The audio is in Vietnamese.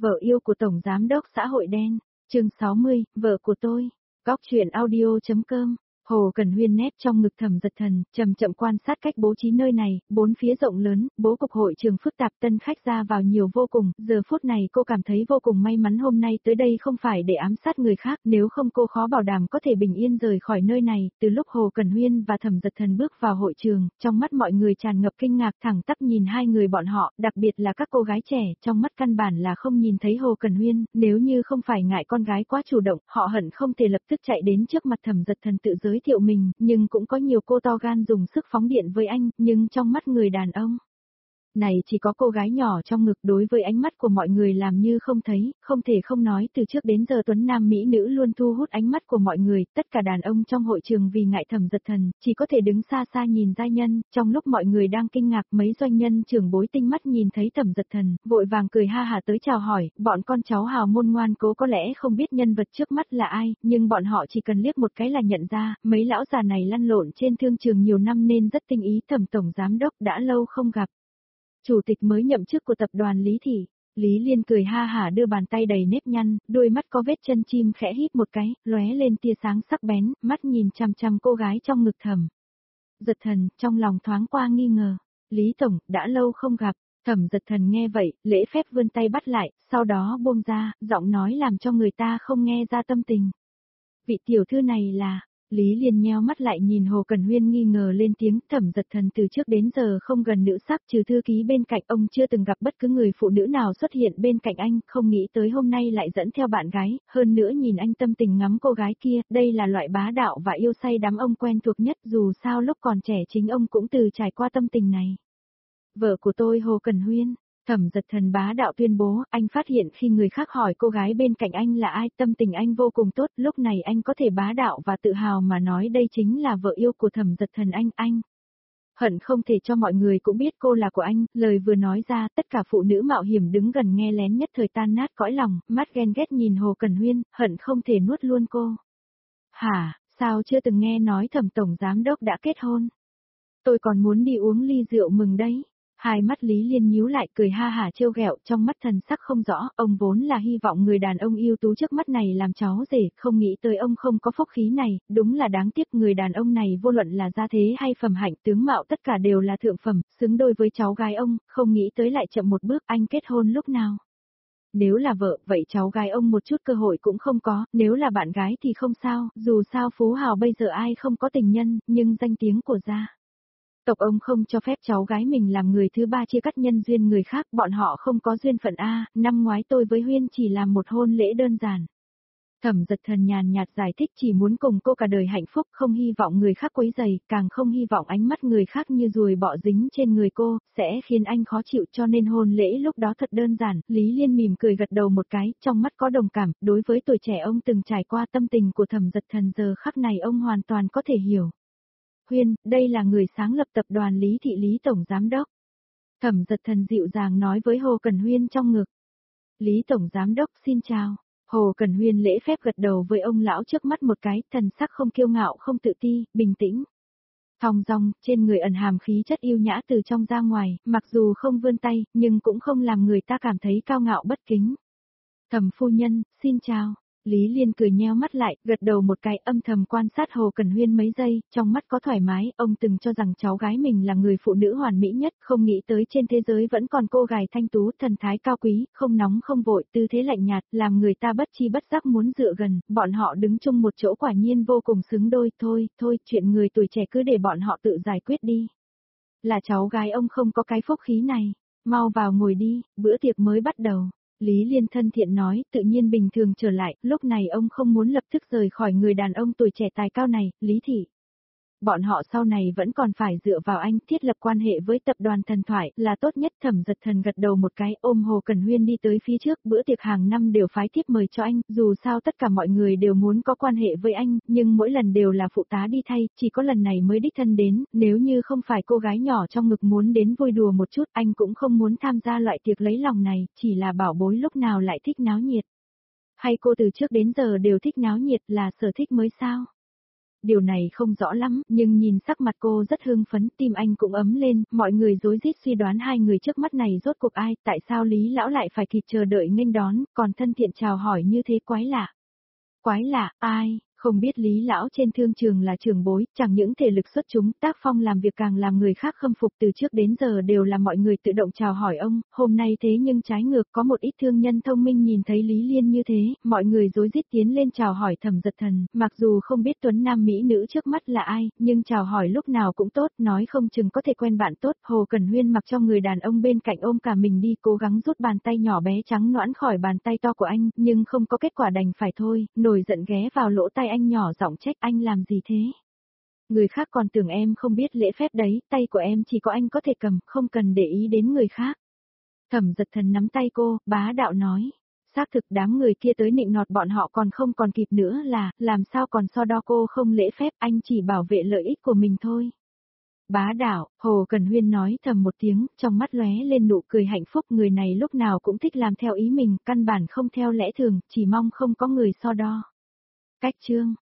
Vợ yêu của Tổng Giám đốc xã hội đen, chương 60, vợ của tôi, góc truyện audio.com. Hồ Cần Huyên nép trong ngực Thẩm Dật Thần, chậm chậm quan sát cách bố trí nơi này, bốn phía rộng lớn, bố cục hội trường phức tạp, tân khách ra vào nhiều vô cùng, giờ phút này cô cảm thấy vô cùng may mắn hôm nay tới đây không phải để ám sát người khác, nếu không cô khó bảo đảm có thể bình yên rời khỏi nơi này. Từ lúc Hồ Cần Huyên và Thẩm Dật Thần bước vào hội trường, trong mắt mọi người tràn ngập kinh ngạc, thẳng tắp nhìn hai người bọn họ, đặc biệt là các cô gái trẻ, trong mắt căn bản là không nhìn thấy Hồ Cần Huyên, nếu như không phải ngại con gái quá chủ động, họ hận không thể lập tức chạy đến trước mặt Thẩm Dật Thần tự giới thiệu mình, nhưng cũng có nhiều cô to gan dùng sức phóng điện với anh, nhưng trong mắt người đàn ông này chỉ có cô gái nhỏ trong ngực, đối với ánh mắt của mọi người làm như không thấy, không thể không nói từ trước đến giờ tuấn nam mỹ nữ luôn thu hút ánh mắt của mọi người, tất cả đàn ông trong hội trường vì ngại Thẩm Dật Thần, chỉ có thể đứng xa xa nhìn giai nhân, trong lúc mọi người đang kinh ngạc mấy doanh nhân trưởng bối tinh mắt nhìn thấy Thẩm Dật Thần, vội vàng cười ha hả tới chào hỏi, bọn con cháu hào môn ngoan cố có lẽ không biết nhân vật trước mắt là ai, nhưng bọn họ chỉ cần liếc một cái là nhận ra, mấy lão già này lăn lộn trên thương trường nhiều năm nên rất tinh ý. Thẩm tổng giám đốc đã lâu không gặp. Chủ tịch mới nhậm chức của tập đoàn Lý Thị. Lý Liên cười ha hả đưa bàn tay đầy nếp nhăn, đôi mắt có vết chân chim khẽ hít một cái, lóe lên tia sáng sắc bén, mắt nhìn chằm chằm cô gái trong ngực Thẩm Dật Thần, trong lòng thoáng qua nghi ngờ. Lý Tổng, đã lâu không gặp. Thẩm Dật Thần nghe vậy, lễ phép vươn tay bắt lại, sau đó buông ra, giọng nói làm cho người ta không nghe ra tâm tình. Vị tiểu thư này là... Lý Liên nheo mắt lại nhìn Hồ Cần Huyên nghi ngờ lên tiếng. Thẩm Dật Thần từ trước đến giờ không gần nữ sắc, trừ thư ký bên cạnh, ông chưa từng gặp bất cứ người phụ nữ nào xuất hiện bên cạnh anh, không nghĩ tới hôm nay lại dẫn theo bạn gái, hơn nữa nhìn anh tâm tình ngắm cô gái kia, đây là loại bá đạo và yêu say đắm ông quen thuộc nhất, dù sao lúc còn trẻ chính ông cũng từ trải qua tâm tình này. Vợ của tôi Hồ Cần Huyên. Thẩm Dật Thần bá đạo tuyên bố, anh phát hiện khi người khác hỏi cô gái bên cạnh anh là ai, tâm tình anh vô cùng tốt, lúc này anh có thể bá đạo và tự hào mà nói đây chính là vợ yêu của Thẩm Dật Thần anh. Hận không thể cho mọi người cũng biết cô là của anh, lời vừa nói ra, tất cả phụ nữ mạo hiểm đứng gần nghe lén nhất thời tan nát cõi lòng, mắt ghen ghét nhìn Hồ Cần Huyên, hận không thể nuốt luôn cô. Hả, sao chưa từng nghe nói Thẩm tổng giám đốc đã kết hôn? Tôi còn muốn đi uống ly rượu mừng đấy. Hai mắt Lý Liên nhíu lại cười ha hả trêu ghẹo, trong mắt thần sắc không rõ, ông vốn là hy vọng người đàn ông ưu tú trước mắt này làm cháu rể, không nghĩ tới ông không có phúc khí này, đúng là đáng tiếc. Người đàn ông này vô luận là gia thế hay phẩm hạnh tướng mạo tất cả đều là thượng phẩm, xứng đôi với cháu gái ông, không nghĩ tới lại chậm một bước. Anh kết hôn lúc nào? Nếu là vợ, vậy cháu gái ông một chút cơ hội cũng không có, nếu là bạn gái thì không sao, dù sao phú hào bây giờ ai không có tình nhân, nhưng danh tiếng của gia tộc ông không cho phép cháu gái mình làm người thứ ba chia cắt nhân duyên người khác, bọn họ không có duyên phận a. Năm ngoái tôi với Huyên chỉ làm một hôn lễ đơn giản. Thẩm Dật Thần nhàn nhạt giải thích, chỉ muốn cùng cô cả đời hạnh phúc, không hy vọng người khác quấy rầy, càng không hy vọng ánh mắt người khác như ruồi bọ dính trên người cô, sẽ khiến anh khó chịu, cho nên hôn lễ lúc đó thật đơn giản. Lý Liên mỉm cười gật đầu một cái, trong mắt có đồng cảm, đối với tuổi trẻ ông từng trải qua, tâm tình của Thẩm Dật Thần giờ khắc này ông hoàn toàn có thể hiểu. Huyên, đây là người sáng lập tập đoàn Lý Thị, Lý tổng giám đốc. Thẩm Dật Thần dịu dàng nói với Hồ Cần Huyên trong ngực. Lý tổng giám đốc xin chào. Hồ Cần Huyên lễ phép gật đầu với ông lão trước mắt một cái, thần sắc không kiêu ngạo không tự ti, bình tĩnh. Thong dong, trên người ẩn hàm khí chất yêu nhã từ trong ra ngoài, mặc dù không vươn tay, nhưng cũng không làm người ta cảm thấy cao ngạo bất kính. Thẩm phu nhân, xin chào. Lý Liên cười nheo mắt lại, gật đầu một cái, âm thầm quan sát Hồ Cần Huyên mấy giây, trong mắt có thoải mái, ông từng cho rằng cháu gái mình là người phụ nữ hoàn mỹ nhất, không nghĩ tới trên thế giới vẫn còn cô gái thanh tú, thần thái cao quý, không nóng không vội, tư thế lạnh nhạt, làm người ta bất chi bất giác muốn dựa gần, bọn họ đứng chung một chỗ quả nhiên vô cùng xứng đôi. Thôi, chuyện người tuổi trẻ cứ để bọn họ tự giải quyết đi. Là cháu gái ông không có cái phúc khí này, mau vào ngồi đi, bữa tiệc mới bắt đầu. Lý Liên thân thiện nói, tự nhiên bình thường trở lại, lúc này ông không muốn lập tức rời khỏi người đàn ông tuổi trẻ tài cao này, Lý Thị. Bọn họ sau này vẫn còn phải dựa vào anh, thiết lập quan hệ với tập đoàn Thần Thoại là tốt nhất. Thẩm Dật Thần gật đầu một cái, ôm Hồ Cần Huyên đi tới phía trước, bữa tiệc hàng năm đều phái thiếp mời cho anh, dù sao tất cả mọi người đều muốn có quan hệ với anh, nhưng mỗi lần đều là phụ tá đi thay, chỉ có lần này mới đích thân đến, nếu như không phải cô gái nhỏ trong ngực muốn đến vui đùa một chút, anh cũng không muốn tham gia loại tiệc lấy lòng này, chỉ là bảo bối lúc nào lại thích náo nhiệt. Hay cô từ trước đến giờ đều thích náo nhiệt là sở thích mới sao? điều này không rõ lắm, nhưng nhìn sắc mặt cô rất hưng phấn, tim anh cũng ấm lên, mọi người rối rít suy đoán hai người trước mắt này rốt cuộc ai, tại sao Lý Lão lại phải kịp chờ đợi nghênh đón, còn thân thiện chào hỏi như thế quái lạ. Quái lạ, ai? Không biết Lý Lão trên thương trường là trưởng bối, chẳng những thể lực xuất chúng, tác phong làm việc càng làm người khác khâm phục từ trước đến giờ đều là mọi người tự động chào hỏi ông, hôm nay thế nhưng trái ngược có một ít thương nhân thông minh nhìn thấy Lý Liên như thế, mọi người rối rít tiến lên chào hỏi Thẩm Dật Thần, mặc dù không biết tuấn nam mỹ nữ trước mắt là ai, nhưng chào hỏi lúc nào cũng tốt, nói không chừng có thể quen bạn tốt, Hồ Cẩn Huyên mặc cho người đàn ông bên cạnh ôm cả mình đi cố gắng rút bàn tay nhỏ bé trắng nõn khỏi bàn tay to của anh, nhưng không có kết quả đành phải thôi, nổi giận ghé vào lỗ tai anh nhỏ giọng trách anh làm gì thế? Người khác còn tưởng em không biết lễ phép đấy, tay của em chỉ có anh có thể cầm, không cần để ý đến người khác. Thẩm Dật Thần nắm tay cô, bá đạo nói. Xác thực đám người kia tới nịnh nọt bọn họ còn không còn kịp nữa là, làm sao còn so đo cô không lễ phép, anh chỉ bảo vệ lợi ích của mình thôi. Bá đạo, Hồ Cần Huyên nói thầm một tiếng, trong mắt lóe lên nụ cười hạnh phúc, người này lúc nào cũng thích làm theo ý mình, căn bản không theo lẽ thường, chỉ mong không có người so đo. Cách chương